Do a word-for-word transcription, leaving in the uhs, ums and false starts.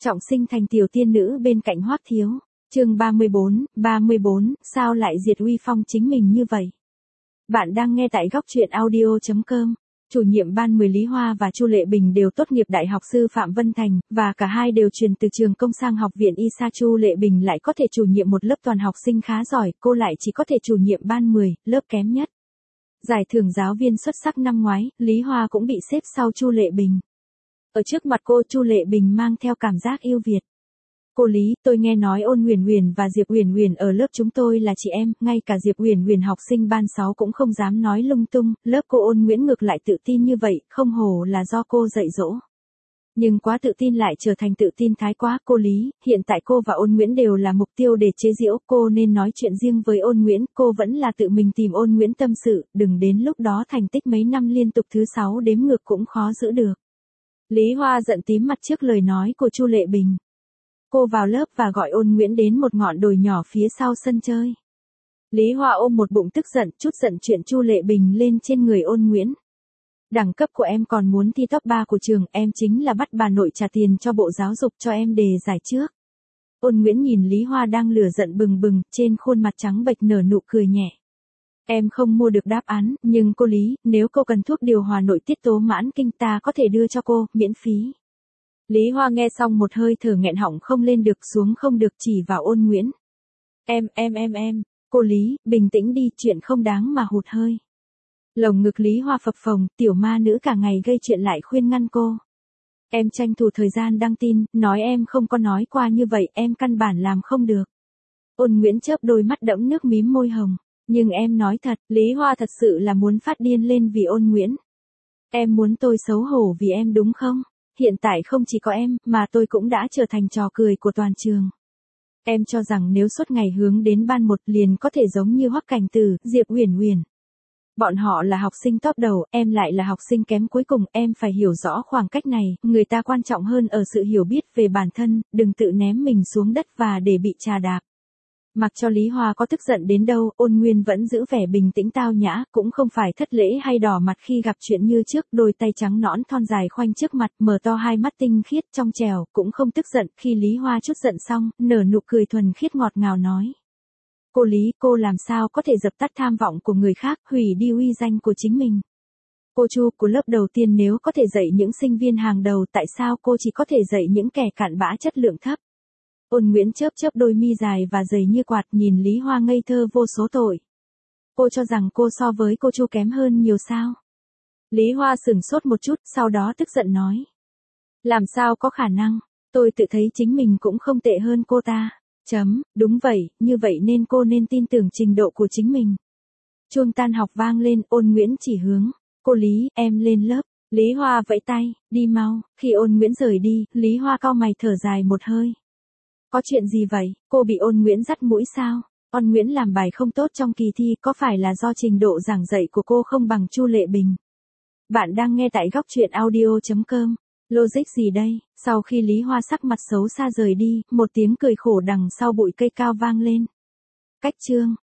Trọng sinh thành tiểu tiên nữ bên cạnh Hoắc Thiếu. Chương ba mươi bốn, ba mươi bốn, sao lại diệt uy phong chính mình như vậy? Bạn đang nghe tại góc truyện audio chấm com. Chủ nhiệm ban mười Lý Hoa và Chu Lệ Bình đều tốt nghiệp Đại học Sư Phạm Vân Thành, và cả hai đều chuyển từ trường công sang học viện y sa. Chu Lệ Bình lại có thể chủ nhiệm một lớp toàn học sinh khá giỏi, cô lại chỉ có thể chủ nhiệm ban mười, lớp kém nhất. Giải thưởng giáo viên xuất sắc năm ngoái, Lý Hoa cũng bị xếp sau Chu Lệ Bình. Ở trước mặt cô, Chu Lệ Bình mang theo cảm giác yêu Việt. Cô Lý, tôi nghe nói Ôn Huyền Huyền và Diệp Huyền Huyền ở lớp chúng tôi là chị em, ngay cả Diệp Huyền Huyền học sinh ban sáu cũng không dám nói lung tung, lớp cô Ôn Nguyễn ngược lại tự tin như vậy, không hổ là do cô dạy dỗ. Nhưng quá tự tin lại trở thành tự tin thái quá. Cô Lý, hiện tại cô và Ôn Nguyễn đều là mục tiêu để chế giễu, cô nên nói chuyện riêng với Ôn Nguyễn, cô vẫn là tự mình tìm Ôn Nguyễn tâm sự, đừng đến lúc đó thành tích mấy năm liên tục thứ sáu đếm ngược cũng khó giữ được. Lý Hoa giận tím mặt trước lời nói của Chu Lệ Bình. Cô vào lớp và gọi Ôn Nguyễn đến một ngọn đồi nhỏ phía sau sân chơi. Lý Hoa ôm một bụng tức giận, chút giận chuyện Chu Lệ Bình lên trên người Ôn Nguyễn. Đẳng cấp của em còn muốn thi top ba của trường, em chính là bắt bà nội trả tiền cho Bộ Giáo dục cho em đề giải trước. Ôn Nguyễn nhìn Lý Hoa đang lửa giận bừng bừng, trên khuôn mặt trắng bệch nở nụ cười nhẹ. Em không mua được đáp án, nhưng cô Lý, nếu cô cần thuốc điều hòa nội tiết tố mãn kinh ta có thể đưa cho cô, miễn phí. Lý Hoa nghe xong một hơi thở nghẹn họng không lên được xuống không được chỉ vào Ôn Nguyễn. Em, em em em, cô Lý, bình tĩnh đi, chuyện không đáng mà hụt hơi. Lồng ngực Lý Hoa phập phồng, tiểu ma nữ cả ngày gây chuyện lại khuyên ngăn cô. Em tranh thủ thời gian đăng tin, nói em không có nói qua như vậy, em căn bản làm không được. Ôn Nguyễn chớp đôi mắt đẫm nước mím môi hồng. Nhưng em nói thật, Lý Hoa thật sự là muốn phát điên lên vì Ôn Nguyễn. Em muốn tôi xấu hổ vì em đúng không? Hiện tại không chỉ có em, mà tôi cũng đã trở thành trò cười của toàn trường. Em cho rằng nếu suốt ngày hướng đến ban một liền có thể giống như Hoắc Cảnh Tử, Diệp Huyền Huyền. Bọn họ là học sinh top đầu, em lại là học sinh kém cuối cùng, em phải hiểu rõ khoảng cách này, người ta quan trọng hơn ở sự hiểu biết về bản thân, đừng tự ném mình xuống đất và để bị trà đạp. Mặc cho Lý Hoa có tức giận đến đâu, Ôn Nguyên vẫn giữ vẻ bình tĩnh tao nhã, cũng không phải thất lễ hay đỏ mặt khi gặp chuyện như trước, đôi tay trắng nõn thon dài khoanh trước mặt, mở to hai mắt tinh khiết trong trẻo, cũng không tức giận. Khi Lý Hoa chút giận xong, nở nụ cười thuần khiết ngọt ngào nói. Cô Lý, cô làm sao có thể dập tắt tham vọng của người khác, hủy đi uy danh của chính mình. Cô Chu của lớp đầu tiên nếu có thể dạy những sinh viên hàng đầu, tại sao cô chỉ có thể dạy những kẻ cặn bã chất lượng thấp? Ôn Nguyễn chớp chớp đôi mi dài và dày như quạt nhìn Lý Hoa ngây thơ vô số tội. Cô cho rằng cô so với cô Chu kém hơn nhiều sao? Lý Hoa sửng sốt một chút, sau đó tức giận nói. Làm sao có khả năng, tôi tự thấy chính mình cũng không tệ hơn cô ta. Chấm, đúng vậy, như vậy nên cô nên tin tưởng trình độ của chính mình. Chuông tan học vang lên, Ôn Nguyễn chỉ hướng. Cô Lý, em lên lớp. Lý Hoa vẫy tay, đi mau. Khi Ôn Nguyễn rời đi, Lý Hoa cau mày thở dài một hơi. Có chuyện gì vậy, cô bị Ôn Nguyễn dắt mũi sao? Ôn Nguyễn làm bài không tốt trong kỳ thi, có phải là do trình độ giảng dạy của cô không bằng Chu Lệ Bình? Bạn đang nghe tại góc truyện audio chấm com. Logic gì đây? Sau khi Lý Hoa sắc mặt xấu xa rời đi, một tiếng cười khổ đằng sau bụi cây cao vang lên. Cách chương.